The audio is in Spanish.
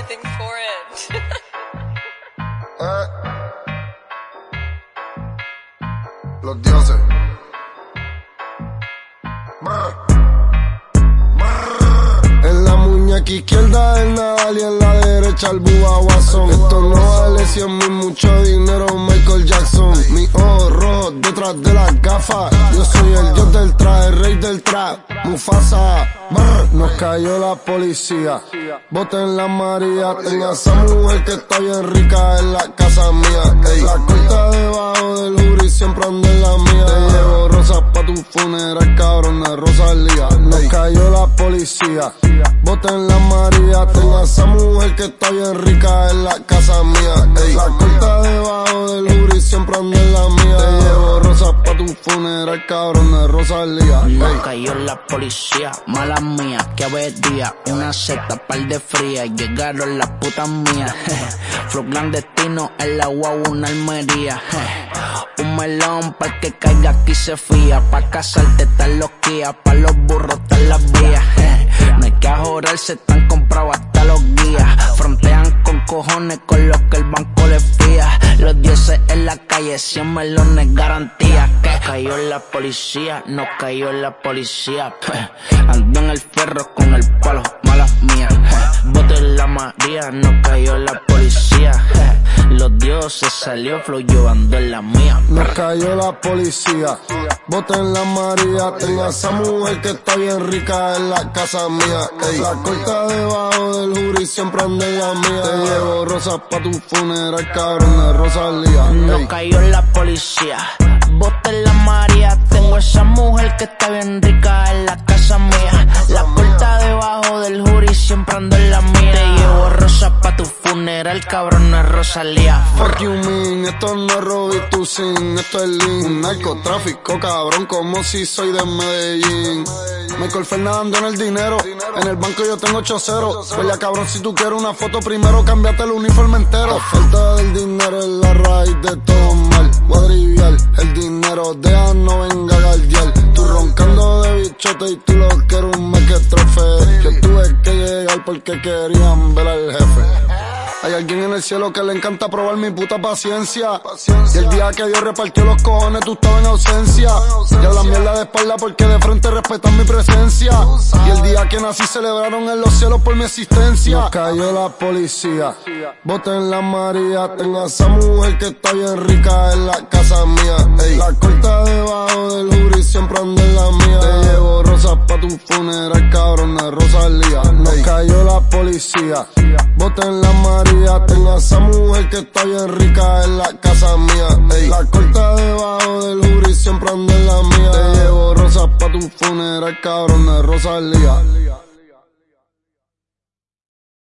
everything for it. Los dioses. En la muñeca izquierda el Nadal y en la derecha el Bubba Watson. Esto no vale 100.000, mucho dinero, Michael Jackson. Mi ojo rojo detrás de las gafas. Yo soy el dios del traje, el rey del trap. Mufasa, nos cayó la policía. Boten la María, tenga esa mujer que está bien rica en la casa mía. Ey, la corta debajo del jury, siempre ando en la mía. Te llevo rosas pa' tu funeral, cabrón de Rosalía. Nos cayó la policía. Boten la María, tenga esa mujer que está bien rica en la casa mía. Ey, la corta debajo del jury, siempre ando en la mía. Te llevo rosas pa' tu funeral, cabrón de Rosalía. Nos cayó la policía, mala mía, que avería. Una seta, par de fría, llegaron las putas mías. Flow clandestino, el agua, una almería. Un melón pa' que caiga aquí se fía. Pa' casarte están los guías, pa' los burros están las vías. No hay que ajorarse, están comprados hasta los guías. Frontean con cojones con los que el banco les fía. Los dioses en la calle, 100 melones garantía. Que cayó la policía, nos cayó la policía. Ando en el ferro con el palo, mala mía. Bote la María, nos cayó la policía. Los dioses salió flow, yo ando en la mía. Nos cayó la policía. Boten la María, tenga esa mujer que está bien rica en la casa mía. Ey, la corta debajo del jury, siempre ando en la mía. Te llevo rosas pa' tu funeral, cabrón de Rosalía. Nos cayó la policía. Boten la María, tengo esa mujer que está bien rica en la casa mía. La corta debajo del jury, siempre ando en la mía. Te llevo rosas pa' tu funeral, cabrón de Rosalía. Fuck you mean, esto no es Robitussin, esto es Lean. Un narcotráfico, cabrón, como si soy de Medellín. Michael Fernando en el dinero, en el banco yo tengo 8-0. Pues cabrón, si tú quieres una foto primero, cámbiate el uniforme entero. La falta del dinero es la raíz de todo mal. Guadrivial, el dinero deja no venga a galdear. Tú roncando de bichote y tú lo que eres un mequetrefe. Yo tuve que llegar porque querían ver al jefe. Hay alguien en el cielo que le encanta probar mi puta paciencia. Y el día que Dios repartió los cojones, tú estabas en ausencia. Y hablan mierda de espalda porque de frente respetan mi presencia. Y el día que nací celebraron en los cielos por mi existencia. Nos cayó la policía. Boten la María, tenga esa mujer que está bien rica en la casa mía. Ey, la corta debajo del jury, siempre ando en la mía. Te llevo rosas pa' tu funeral, cabrón de Rosalía. Nos cayó la policía. Boten la María, tenga esa mujer que está bien rica en la casa mía. Ey, la corta debajo del jury, siempre ando en la mía. Te llevo rosas pa' tu funeral, cabrón de Rosalía.